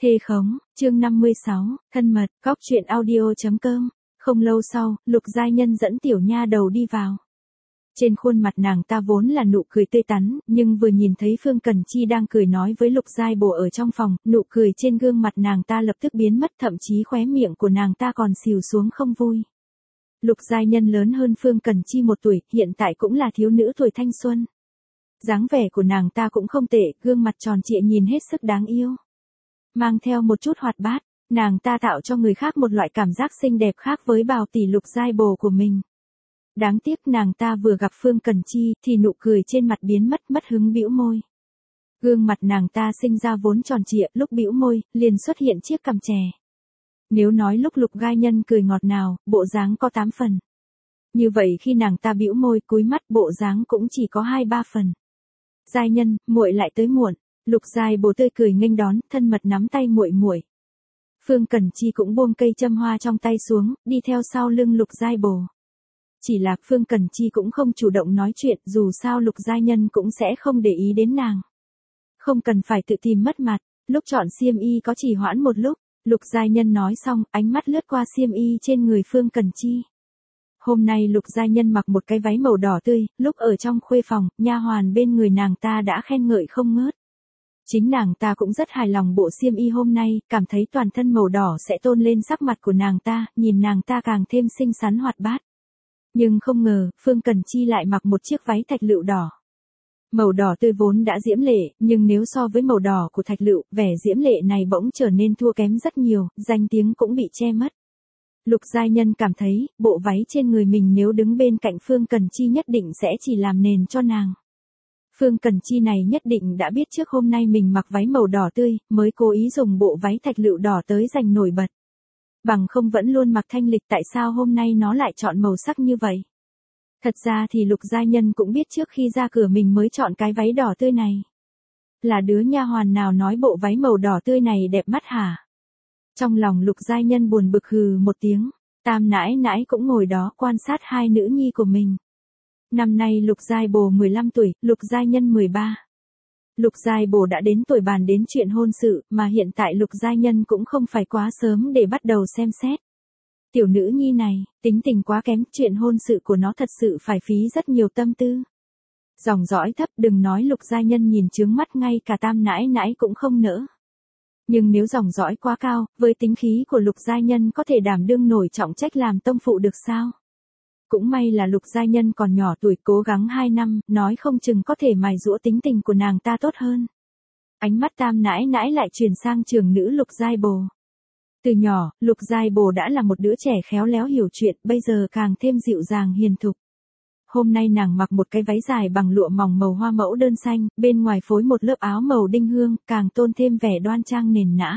Thê khống, chương 56, thân mật, góc chuyện audio.com. Không lâu sau, Lục Giai Nhân dẫn tiểu nha đầu đi vào. Trên khuôn mặt nàng ta vốn là nụ cười tươi tắn, nhưng vừa nhìn thấy Phương Cần Chi đang cười nói với Lục Giai Bồ ở trong phòng, nụ cười trên gương mặt nàng ta lập tức biến mất, thậm chí khóe miệng của nàng ta còn xìu xuống không vui. Lục Giai Nhân lớn hơn Phương Cần Chi 1 tuổi, hiện tại cũng là thiếu nữ tuổi thanh xuân. Dáng vẻ của nàng ta cũng không tệ, gương mặt tròn trịa nhìn hết sức đáng yêu. Mang theo một chút hoạt bát, nàng ta tạo cho người khác một loại cảm giác xinh đẹp khác với bào tỷ Lục Giai Bồ của mình. Đáng tiếc nàng ta vừa gặp Phương Cần Chi thì nụ cười trên mặt biến mất hứng bĩu môi. Gương mặt nàng ta sinh ra vốn tròn trịa, lúc bĩu môi, liền xuất hiện chiếc cằm chè. Nếu nói lúc Lục Giai Nhân cười ngọt ngào, bộ dáng có 8 phần. Như vậy khi nàng ta bĩu môi cúi mắt, bộ dáng cũng chỉ có 2-3 phần. Giai Nhân, muội lại tới muộn. Lục Giai Bồ tươi cười nghênh đón, thân mật nắm tay muội. Phương Cần Chi cũng buông cây châm hoa trong tay xuống, đi theo sau lưng Lục Giai Bồ. Chỉ là Phương Cần Chi cũng không chủ động nói chuyện, dù sao Lục Giai Nhân cũng sẽ không để ý đến nàng. Không cần phải tự tìm mất mặt, lúc chọn xiêm y có trì hoãn một lúc, Lục Giai Nhân nói xong, ánh mắt lướt qua xiêm y trên người Phương Cần Chi. Hôm nay Lục Giai Nhân mặc một cái váy màu đỏ tươi, lúc ở trong khuê phòng, nha hoàn bên người nàng ta đã khen ngợi không ngớt. Chính nàng ta cũng rất hài lòng bộ xiêm y hôm nay, cảm thấy toàn thân màu đỏ sẽ tôn lên sắc mặt của nàng ta, nhìn nàng ta càng thêm xinh xắn hoạt bát. Nhưng không ngờ, Phương Cần Chi lại mặc một chiếc váy thạch lựu đỏ. Màu đỏ tươi vốn đã diễm lệ, nhưng nếu so với màu đỏ của thạch lựu, vẻ diễm lệ này bỗng trở nên thua kém rất nhiều, danh tiếng cũng bị che mất. Lục Giai Nhân cảm thấy, bộ váy trên người mình nếu đứng bên cạnh Phương Cần Chi nhất định sẽ chỉ làm nền cho nàng. Phương Cần Chi này nhất định đã biết trước hôm nay mình mặc váy màu đỏ tươi, mới cố ý dùng bộ váy thạch lựu đỏ tới giành nổi bật. Bằng không vẫn luôn mặc thanh lịch, tại sao hôm nay nó lại chọn màu sắc như vậy? Thật ra thì Lục Giai Nhân cũng biết trước khi ra cửa mình mới chọn cái váy đỏ tươi này. Là đứa nha hoàn nào nói bộ váy màu đỏ tươi này đẹp mắt hả? Trong lòng Lục Giai Nhân buồn bực hừ một tiếng, Tam nãi nãi cũng ngồi đó quan sát hai nữ nhi của mình. Năm nay Lục Giai Bồ 15 tuổi, Lục Giai Nhân 13. Lục Giai Bồ đã đến tuổi bàn đến chuyện hôn sự, mà hiện tại Lục Giai Nhân cũng không phải quá sớm để bắt đầu xem xét. Tiểu nữ nhi này, tính tình quá kém, chuyện hôn sự của nó thật sự phải phí rất nhiều tâm tư. Dòng dõi thấp, đừng nói Lục Giai Nhân nhìn chướng mắt, ngay cả Tam nãi nãi cũng không nỡ. Nhưng nếu dòng dõi quá cao, với tính khí của Lục Giai Nhân có thể đảm đương nổi trọng trách làm tông phụ được sao? Cũng may là Lục Giai Nhân còn nhỏ tuổi, cố gắng 2 năm, nói không chừng có thể mài giũa tính tình của nàng ta tốt hơn. Ánh mắt Tam nãi nãi lại chuyển sang trưởng nữ Lục Giai Bồ. Từ nhỏ, Lục Giai Bồ đã là một đứa trẻ khéo léo hiểu chuyện, bây giờ càng thêm dịu dàng hiền thục. Hôm nay nàng mặc một cái váy dài bằng lụa mỏng màu hoa mẫu đơn xanh, bên ngoài phối một lớp áo màu đinh hương, càng tôn thêm vẻ đoan trang nền nã.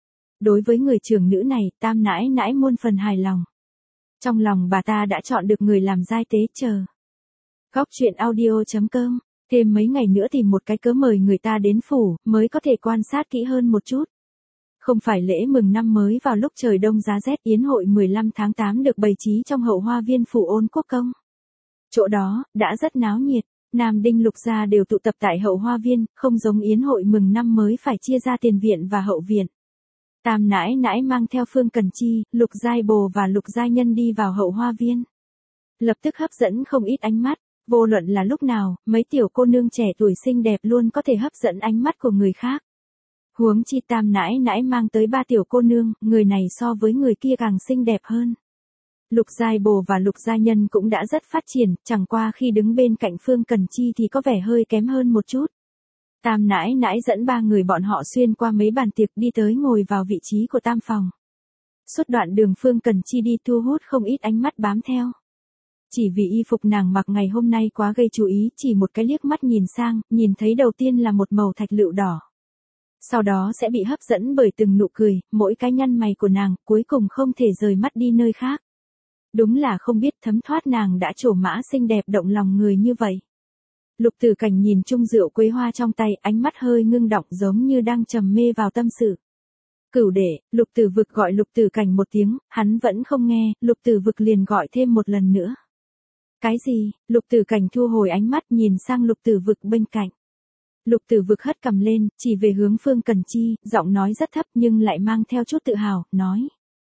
Đối với người trưởng nữ này, Tam nãi nãi muôn phần hài lòng. Trong lòng bà ta đã chọn được người làm giai tế chờ. Góc chuyện audio.com. Thêm mấy ngày nữa tìm một cái cớ mời người ta đến phủ, mới có thể quan sát kỹ hơn một chút. Không phải lễ mừng năm mới vào lúc trời đông giá rét, yến hội 15 tháng 8 được bày trí trong hậu hoa viên phủ Ôn Quốc Công. Chỗ đó, đã rất náo nhiệt, Nam Đinh Lục gia đều tụ tập tại hậu hoa viên, không giống yến hội mừng năm mới phải chia ra tiền viện và hậu viện. Tam nãi nãi mang theo Phương Cần Chi, Lục Giai Bồ và Lục Giai Nhân đi vào hậu hoa viên. Lập tức hấp dẫn không ít ánh mắt, vô luận là lúc nào, mấy tiểu cô nương trẻ tuổi xinh đẹp luôn có thể hấp dẫn ánh mắt của người khác. Huống chi Tam nãi nãi mang tới 3 tiểu cô nương, người này so với người kia càng xinh đẹp hơn. Lục Giai Bồ và Lục Giai Nhân cũng đã rất phát triển, chẳng qua khi đứng bên cạnh Phương Cần Chi thì có vẻ hơi kém hơn một chút. Tam nãi nãi dẫn 3 người bọn họ xuyên qua mấy bàn tiệc đi tới ngồi vào vị trí của tam phòng. Suốt đoạn đường Phương Cần Chi đi thu hút không ít ánh mắt bám theo. Chỉ vì y phục nàng mặc ngày hôm nay quá gây chú ý, chỉ một cái liếc mắt nhìn sang, nhìn thấy đầu tiên là một màu thạch lựu đỏ. Sau đó sẽ bị hấp dẫn bởi từng nụ cười, mỗi cái nhăn mày của nàng, cuối cùng không thể rời mắt đi nơi khác. Đúng là không biết thấm thoát nàng đã trổ mã xinh đẹp động lòng người như vậy. Lục Tử Cảnh nhìn chung rượu quế hoa trong tay, ánh mắt hơi ngưng động giống như đang trầm mê vào tâm sự. Cửu đệ, Lục Tử Vực gọi Lục Tử Cảnh một tiếng, hắn vẫn không nghe, Lục Tử Vực liền gọi thêm một lần nữa. Cái gì? Lục Tử Cảnh thu hồi ánh mắt nhìn sang Lục Tử Vực bên cạnh. Lục Tử Vực hất cằm lên, chỉ về hướng Phương Cần Chi, giọng nói rất thấp nhưng lại mang theo chút tự hào, nói.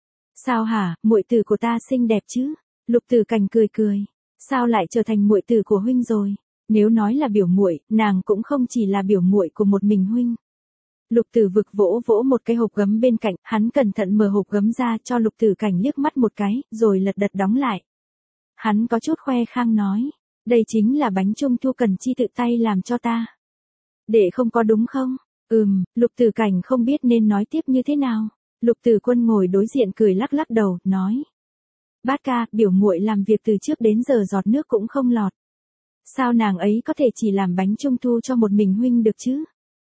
Sao hả, muội tử của ta xinh đẹp chứ? Lục Tử Cảnh cười cười. Sao lại trở thành muội tử của huynh rồi? Nếu nói là biểu muội, nàng cũng không chỉ là biểu muội của một mình huynh. Lục Tử Vực vỗ vỗ một cái hộp gấm bên cạnh, hắn cẩn thận mở hộp gấm ra cho Lục Tử Cảnh liếc mắt một cái, rồi lật đật đóng lại. Hắn có chút khoe khang nói, đây chính là bánh trung thu Cần Chi tự tay làm cho ta. Để không có đúng không? Lục Tử Cảnh không biết nên nói tiếp như thế nào. Lục Tử Quân ngồi đối diện cười lắc lắc đầu, nói. Bát ca, biểu muội làm việc từ trước đến giờ giọt nước cũng không lọt. Sao nàng ấy có thể chỉ làm bánh trung thu cho một mình huynh được chứ?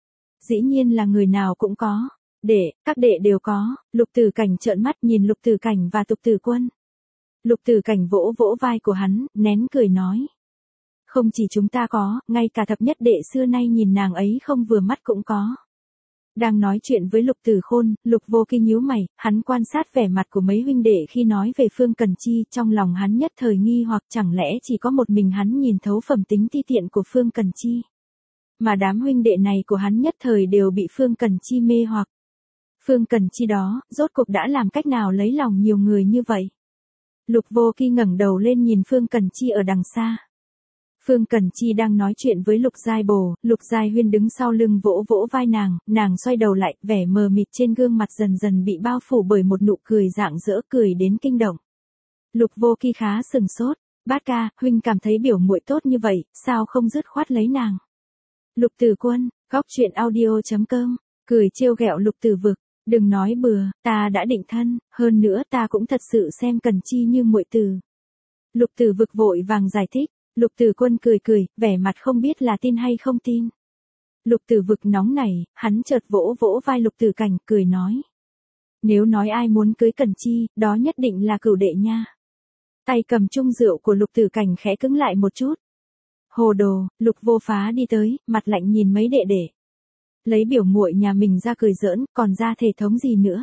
Dĩ nhiên là người nào cũng có. Các đệ đều có. Lục Tử Cảnh trợn mắt nhìn Lục Tử Cảnh và Lục Tử Quân. Lục Tử Cảnh vỗ vỗ vai của hắn, nén cười nói. Không chỉ chúng ta có, ngay cả thập nhất đệ xưa nay nhìn nàng ấy không vừa mắt cũng có. Đang nói chuyện với Lục Tử Khôn, Lục Vô Kỵ nhíu mày, hắn quan sát vẻ mặt của mấy huynh đệ khi nói về Phương Cần Chi, trong lòng hắn nhất thời nghi hoặc chẳng lẽ chỉ có một mình hắn nhìn thấu phẩm tính ti tiện của Phương Cần Chi. Mà đám huynh đệ này của hắn nhất thời đều bị Phương Cần Chi mê hoặc. Phương Cần Chi đó, rốt cuộc đã làm cách nào lấy lòng nhiều người như vậy? Lục Vô Kỵ ngẩng đầu lên nhìn Phương Cần Chi ở đằng xa. Phương Cần Chi đang nói chuyện với Lục Giai Bồ, Lục Giai Huyên đứng sau lưng vỗ vỗ vai nàng xoay đầu lại, vẻ mờ mịt trên gương mặt dần dần bị bao phủ bởi một nụ cười rạng rỡ cười đến kinh động. Lục Vô Kỵ khá sừng sốt, bát ca, huynh cảm thấy biểu muội tốt như vậy, sao không dứt khoát lấy nàng? Lục Tử Quân, góc truyện audio.com, cười trêu ghẹo Lục Tử Vực, đừng nói bừa, ta đã định thân, hơn nữa ta cũng thật sự xem Cần Chi như muội tử. Lục Tử Vực vội vàng giải thích. Lục Tử Quân cười cười, vẻ mặt không biết là tin hay không tin. Lục Tử Vực nóng nảy, hắn chợt vỗ vỗ vai Lục Tử Cảnh, cười nói. Nếu nói ai muốn cưới Cần Chi, đó nhất định là Cửu đệ nha. Tay cầm chung rượu của Lục Tử Cảnh khẽ cứng lại một chút. Hồ đồ, Lục Vô Phá đi tới, mặt lạnh nhìn mấy đệ đệ. Lấy biểu muội nhà mình ra cười giỡn, còn ra thể thống gì nữa.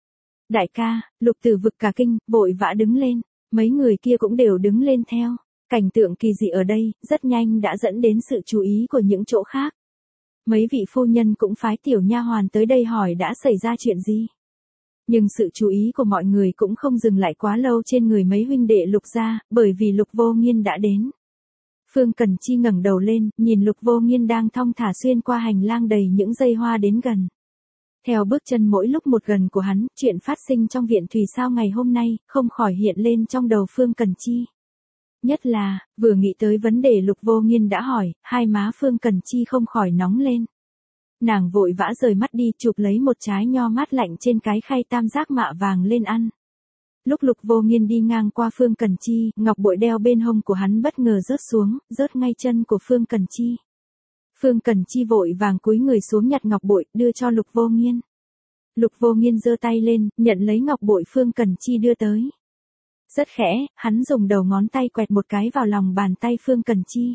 Đại ca, Lục Tử Vực cả kinh, vội vã đứng lên, mấy người kia cũng đều đứng lên theo. Cảnh tượng kỳ dị ở đây, rất nhanh đã dẫn đến sự chú ý của những chỗ khác. Mấy vị phu nhân cũng phái tiểu nha hoàn tới đây hỏi đã xảy ra chuyện gì. Nhưng sự chú ý của mọi người cũng không dừng lại quá lâu trên người mấy huynh đệ Lục gia, bởi vì Lục Vô Nghiên đã đến. Phương Cần Chi ngẩng đầu lên, nhìn Lục Vô Nghiên đang thong thả xuyên qua hành lang đầy những dây hoa đến gần. Theo bước chân mỗi lúc một gần của hắn, chuyện phát sinh trong viện Thủy Sao ngày hôm nay, không khỏi hiện lên trong đầu Phương Cần Chi. Nhất là, vừa nghĩ tới vấn đề Lục Vô Nghiên đã hỏi, hai má Phương Cần Chi không khỏi nóng lên. Nàng vội vã rời mắt đi chụp lấy một trái nho mát lạnh trên cái khay tam giác mạ vàng lên ăn. Lúc Lục Vô Nghiên đi ngang qua Phương Cần Chi, ngọc bội đeo bên hông của hắn bất ngờ rớt xuống, rớt ngay chân của Phương Cần Chi. Phương Cần Chi vội vàng cúi người xuống nhặt ngọc bội, đưa cho Lục Vô Nghiên. Lục Vô Nghiên giơ tay lên, nhận lấy ngọc bội Phương Cần Chi đưa tới. Rất khẽ, hắn dùng đầu ngón tay quẹt một cái vào lòng bàn tay Phương Cần Chi.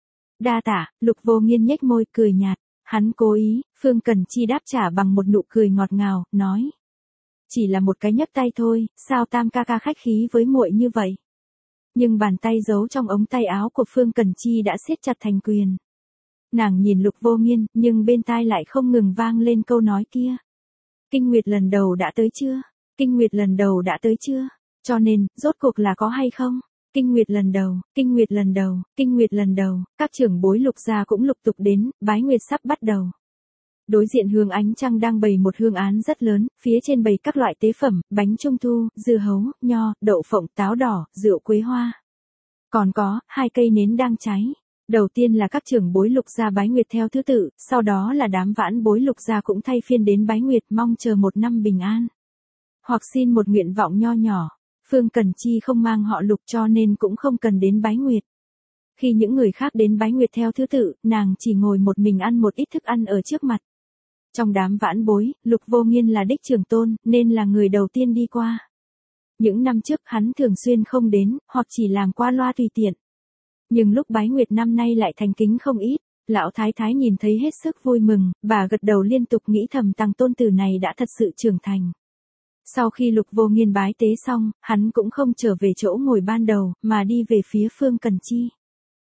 Đa tạ, Lục Vô Nghiên nhếch môi cười nhạt, hắn cố ý, Phương Cần Chi đáp trả bằng một nụ cười ngọt ngào, nói. Chỉ là một cái nhấc tay thôi, sao tam ca ca khách khí với muội như vậy? Nhưng bàn tay giấu trong ống tay áo của Phương Cần Chi đã siết chặt thành quyền. Nàng nhìn Lục Vô Nghiên, nhưng bên tai lại không ngừng vang lên câu nói kia. Kinh nguyệt lần đầu đã tới chưa? Kinh nguyệt lần đầu đã tới chưa? Cho nên, rốt cuộc là có hay không? Kinh nguyệt lần đầu, kinh nguyệt lần đầu, kinh nguyệt lần đầu, các trưởng bối Lục gia cũng lục tục đến, bái nguyệt sắp bắt đầu. Đối diện Hương Ánh Trăng đang bày một hương án rất lớn, phía trên bày các loại tế phẩm, bánh trung thu, dưa hấu, nho, đậu phộng, táo đỏ, rượu quế hoa. Còn có, 2 cây nến đang cháy. Đầu tiên là các trưởng bối Lục gia bái nguyệt theo thứ tự, sau đó là đám vãn bối Lục gia cũng thay phiên đến bái nguyệt mong chờ một năm bình an. Hoặc xin một nguyện vọng nho nhỏ. Phương Cần Chi không mang họ Lục cho nên cũng không cần đến bái nguyệt. Khi những người khác đến bái nguyệt theo thứ tự, nàng chỉ ngồi một mình ăn một ít thức ăn ở trước mặt. Trong đám vãn bối, Lục Vô Nghiên là đích trưởng tôn, nên là người đầu tiên đi qua. Những năm trước hắn thường xuyên không đến, hoặc chỉ làm qua loa tùy tiện. Nhưng lúc bái nguyệt năm nay lại thành kính không ít, lão thái thái nhìn thấy hết sức vui mừng, bà gật đầu liên tục nghĩ thầm tăng tôn tử này đã thật sự trưởng thành. Sau khi Lục Vô Nghiên bái tế xong, hắn cũng không trở về chỗ ngồi ban đầu, mà đi về phía Phương Cần Chi.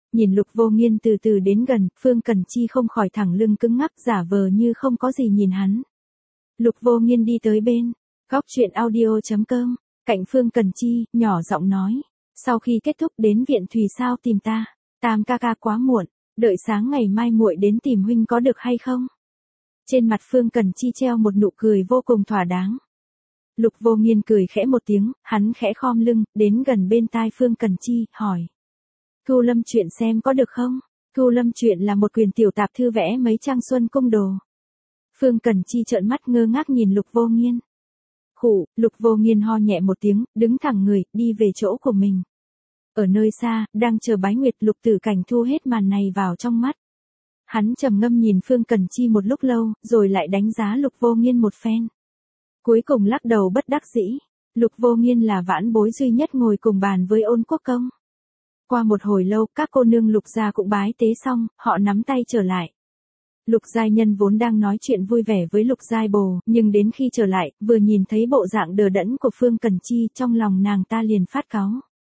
Nhìn Lục Vô Nghiên từ từ đến gần, Phương Cần Chi không khỏi thẳng lưng cứng ngắc giả vờ như không có gì nhìn hắn. Lục Vô Nghiên đi tới bên, góc chuyện audio.com, cạnh Phương Cần Chi, nhỏ giọng nói. Sau khi kết thúc đến viện Thùy sao tìm ta, Tam ca ca quá muộn, đợi sáng ngày mai muội đến tìm huynh có được hay không? Trên mặt Phương Cần Chi treo một nụ cười vô cùng thỏa đáng. Lục Vô Nghiên cười khẽ một tiếng, hắn khẽ khom lưng, đến gần bên tai Phương Cần Chi, hỏi. Cưu Lâm Truyện xem có được không? Cưu Lâm Truyện là một quyền tiểu tạp thư vẽ mấy trang xuân cung đồ. Phương Cần Chi trợn mắt ngơ ngác nhìn Lục Vô Nghiên. Khụ, Lục Vô Nghiên ho nhẹ một tiếng, đứng thẳng người, đi về chỗ của mình. Ở nơi xa, đang chờ Bái Nguyệt, Lục Tử Cảnh thu hết màn này vào trong mắt. Hắn trầm ngâm nhìn Phương Cần Chi một lúc lâu, rồi lại đánh giá Lục Vô Nghiên một phen. Cuối cùng lắc đầu bất đắc dĩ. Lục Vô Nghiên là vãn bối duy nhất ngồi cùng bàn với Ôn Quốc Công. Qua một hồi lâu, các cô nương Lục gia cũng bái tế xong, họ nắm tay trở lại. Lục Giai Nhân vốn đang nói chuyện vui vẻ với Lục Giai Bồ, nhưng đến khi trở lại, vừa nhìn thấy bộ dạng đờ đẫn của Phương Cần Chi, trong lòng nàng ta liền phát cáu.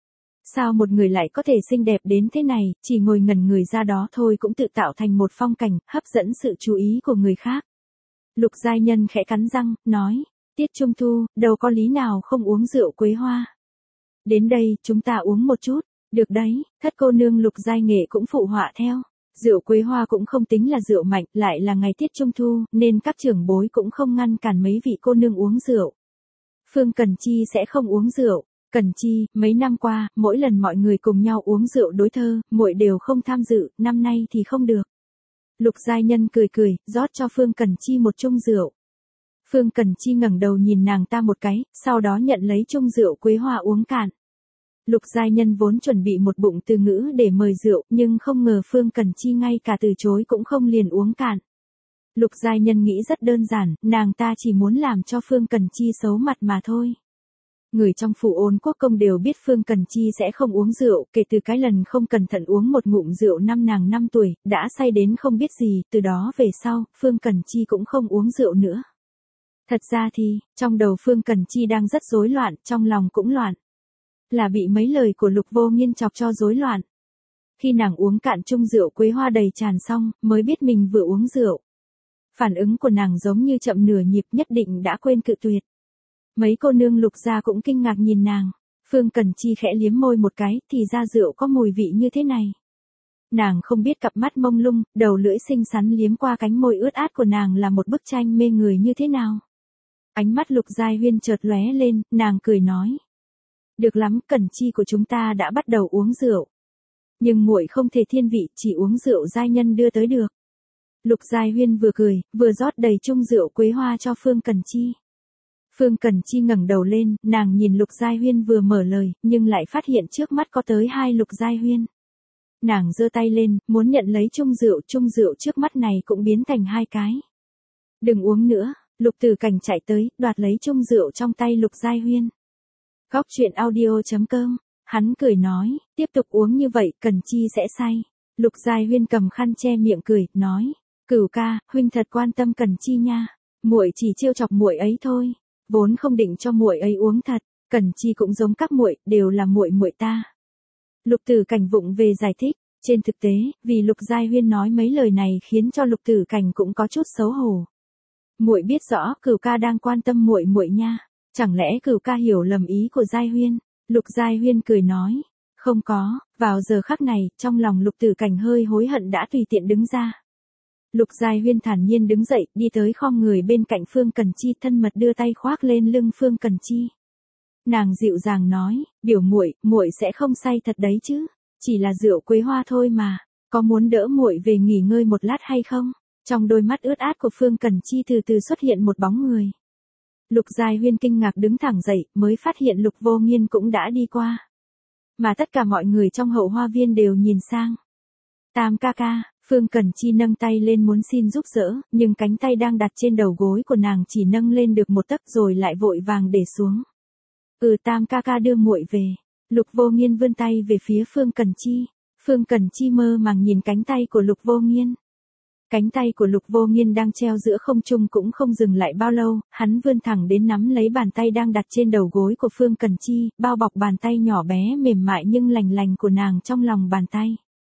Sao một người lại có thể xinh đẹp đến thế này, chỉ ngồi ngẩn người ra đó thôi cũng tự tạo thành một phong cảnh, hấp dẫn sự chú ý của người khác. Lục Giai Nhân khẽ cắn răng, nói, tiết trung thu, đâu có lý nào không uống rượu quế hoa. Đến đây, chúng ta uống một chút, được đấy, thất cô nương Lục Giai Nghệ cũng phụ họa theo. Rượu quế hoa cũng không tính là rượu mạnh, lại là ngày tiết trung thu, nên các trưởng bối cũng không ngăn cản mấy vị cô nương uống rượu. Phương Cần Chi sẽ không uống rượu. Cần Chi, mấy năm qua, mỗi lần mọi người cùng nhau uống rượu đối thơ, muội đều không tham dự, năm nay thì không được. Lục Giai Nhân cười cười, rót cho Phương Cần Chi một chung rượu. Phương Cần Chi ngẩng đầu nhìn nàng ta một cái, sau đó nhận lấy chung rượu quế hoa uống cạn. Lục Giai Nhân vốn chuẩn bị một bụng từ ngữ để mời rượu, nhưng không ngờ Phương Cần Chi ngay cả từ chối cũng không liền uống cạn. Lục Giai Nhân nghĩ rất đơn giản, nàng ta chỉ muốn làm cho Phương Cần Chi xấu mặt mà thôi. Người trong phủ Ôn Quốc Công đều biết Phương Cần Chi sẽ không uống rượu, kể từ cái lần không cẩn thận uống một ngụm rượu năm nàng 5 tuổi, đã say đến không biết gì, từ đó về sau, Phương Cần Chi cũng không uống rượu nữa. Thật ra thì, trong đầu Phương Cần Chi đang rất rối loạn, trong lòng cũng loạn. Là bị mấy lời của Lục Vô Nghiên chọc cho rối loạn. Khi nàng uống cạn chung rượu quế hoa đầy tràn xong, mới biết mình vừa uống rượu. Phản ứng của nàng giống như chậm nửa nhịp, nhất định đã quên cự tuyệt. Mấy cô nương Lục gia cũng kinh ngạc nhìn nàng. Phương Cần Chi khẽ liếm môi một cái, thì ra rượu có mùi vị như thế này. Nàng không biết cặp mắt mông lung, đầu lưỡi xinh xắn liếm qua cánh môi ướt át của nàng là một bức tranh mê người như thế nào. Ánh mắt Lục Giai Huyên chợt lóe lên, nàng cười nói. Được lắm, Cần Chi của chúng ta đã bắt đầu uống rượu. Nhưng muội không thể thiên vị, chỉ uống rượu giai nhân đưa tới được. Lục Giai Huyên vừa cười, vừa rót đầy chung rượu quế hoa cho Phương Cần Chi. Phương Cần Chi ngẩng đầu lên, nàng nhìn Lục Giai Huyên vừa mở lời, nhưng lại phát hiện trước mắt có tới 2 Lục Giai Huyên. Nàng giơ tay lên, muốn nhận lấy chung rượu trước mắt này cũng biến thành 2 cái. Đừng uống nữa, Lục Tử Cảnh chạy tới, đoạt lấy chung rượu trong tay Lục Giai Huyên. Góc chuyện audio.com, hắn cười nói, tiếp tục uống như vậy, Cần Chi sẽ say. Lục Giai Huyên cầm khăn che miệng cười, nói, Cửu ca, huynh thật quan tâm Cần Chi nha, muội chỉ trêu chọc muội ấy thôi, vốn không định cho muội ấy uống thật, Cần Chi cũng giống các muội, đều là muội muội ta. Lục Tử Cảnh vụng về giải thích, trên thực tế, vì Lục Giai Huyên nói mấy lời này khiến cho Lục Tử Cảnh cũng có chút xấu hổ. Muội biết rõ, Cửu ca đang quan tâm muội muội nha. Chẳng lẽ Cửu ca hiểu lầm ý của Giai Huyên? Lục Giai Huyên cười nói, không có, vào giờ khắc này, trong lòng Lục Tử Cảnh hơi hối hận đã tùy tiện đứng ra. Lục Giai Huyên thản nhiên đứng dậy, đi tới khom người bên cạnh Phương Cần Chi, thân mật đưa tay khoác lên lưng Phương Cần Chi. Nàng dịu dàng nói, biểu muội, muội sẽ không say thật đấy chứ, chỉ là rượu quế hoa thôi mà, có muốn đỡ muội về nghỉ ngơi một lát hay không? Trong đôi mắt ướt át của Phương Cần Chi từ từ xuất hiện một bóng người. Lục Giai Huyên kinh ngạc đứng thẳng dậy, mới phát hiện Lục Vô Nghiên cũng đã đi qua. Mà tất cả mọi người trong hậu hoa viên đều nhìn sang. Tam ca ca, Phương Cần Chi nâng tay lên muốn xin giúp đỡ, nhưng cánh tay đang đặt trên đầu gối của nàng chỉ nâng lên được một tấc rồi lại vội vàng để xuống. Tam ca ca đưa muội về. Lục Vô Nghiên vươn tay về phía Phương Cần Chi. Phương Cần Chi mơ màng nhìn cánh tay của Lục Vô Nghiên. Cánh tay của Lục Vô Nghiên đang treo giữa không trung cũng không dừng lại bao lâu, hắn vươn thẳng đến nắm lấy bàn tay đang đặt trên đầu gối của Phương Cần Chi, bao bọc bàn tay nhỏ bé mềm mại nhưng lành lành của nàng trong lòng bàn tay.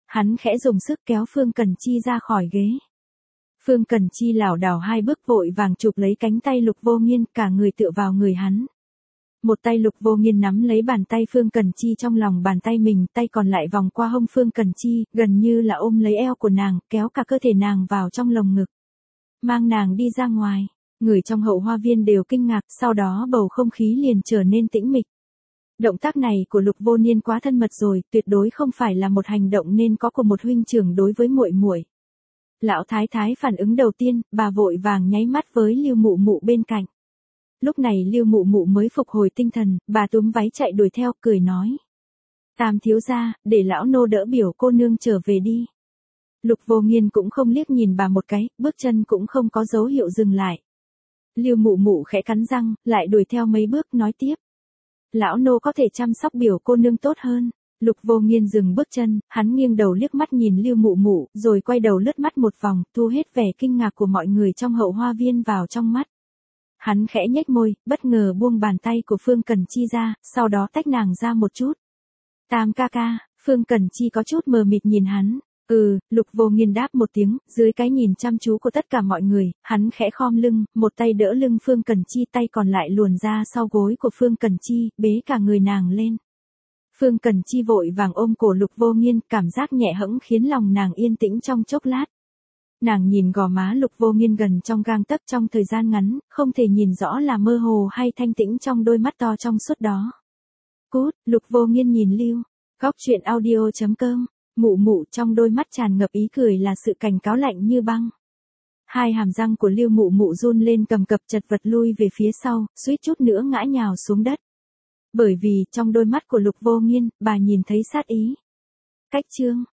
Hắn khẽ dùng sức kéo Phương Cần Chi ra khỏi ghế. Phương Cần Chi lảo đảo 2 bước vội vàng chụp lấy cánh tay Lục Vô Nghiên, cả người tựa vào người hắn. Một tay Lục Vô Nghiên nắm lấy bàn tay Phương Cần Chi trong lòng bàn tay mình, tay còn lại vòng qua hông Phương Cần Chi, gần như là ôm lấy eo của nàng, kéo cả cơ thể nàng vào trong lồng ngực. Mang nàng đi ra ngoài. Người trong Hậu Hoa Viên đều kinh ngạc, sau đó bầu không khí liền trở nên tĩnh mịch. Động tác này của Lục Vô Niên quá thân mật rồi, tuyệt đối không phải là một hành động nên có của một huynh trưởng đối với muội muội. Lão thái thái phản ứng đầu tiên, bà vội vàng nháy mắt với Lưu Mụ Mụ bên cạnh. Lúc này Lưu Mụ Mụ mới phục hồi tinh thần, bà túm váy chạy đuổi theo, cười nói: "Tam thiếu gia, để lão nô đỡ biểu cô nương trở về đi." Lục Vô Nghiên cũng không liếc nhìn bà một cái, bước chân cũng không có dấu hiệu dừng lại. Lưu Mụ Mụ khẽ cắn răng, lại đuổi theo mấy bước nói tiếp: "Lão nô có thể chăm sóc biểu cô nương tốt hơn." Lục Vô Nghiên dừng bước chân, hắn nghiêng đầu liếc mắt nhìn Lưu Mụ Mụ, rồi quay đầu lướt mắt một vòng, thu hết vẻ kinh ngạc của mọi người trong Hậu Hoa Viên vào trong mắt. Hắn khẽ nhếch môi, bất ngờ buông bàn tay của Phương Cần Chi ra, sau đó tách nàng ra một chút. "Tam ca ca." Phương Cần Chi có chút mờ mịt nhìn hắn. Lục Vô Nghiên đáp một tiếng, dưới cái nhìn chăm chú của tất cả mọi người, hắn khẽ khom lưng, một tay đỡ lưng Phương Cần Chi, tay còn lại luồn ra sau gối của Phương Cần Chi, bế cả người nàng lên. Phương Cần Chi vội vàng ôm cổ Lục Vô Nghiên, cảm giác nhẹ hẫng khiến lòng nàng yên tĩnh trong chốc lát. Nàng nhìn gò má Lục Vô Nghiên gần trong gang tấc trong thời gian ngắn, không thể nhìn rõ là mơ hồ hay thanh tĩnh trong đôi mắt to trong suốt đó. Cút, Lục Vô Nghiên nhìn Lưu. Góc truyện audio.com. Mụ Mụ trong đôi mắt tràn ngập ý cười là sự cảnh cáo lạnh như băng. Hai hàm răng của Lưu Mụ Mụ run lên cầm cập, chật vật lui về phía sau, suýt chút nữa ngã nhào xuống đất. Bởi vì trong đôi mắt của Lục Vô Nghiên, bà nhìn thấy sát ý. Cách chương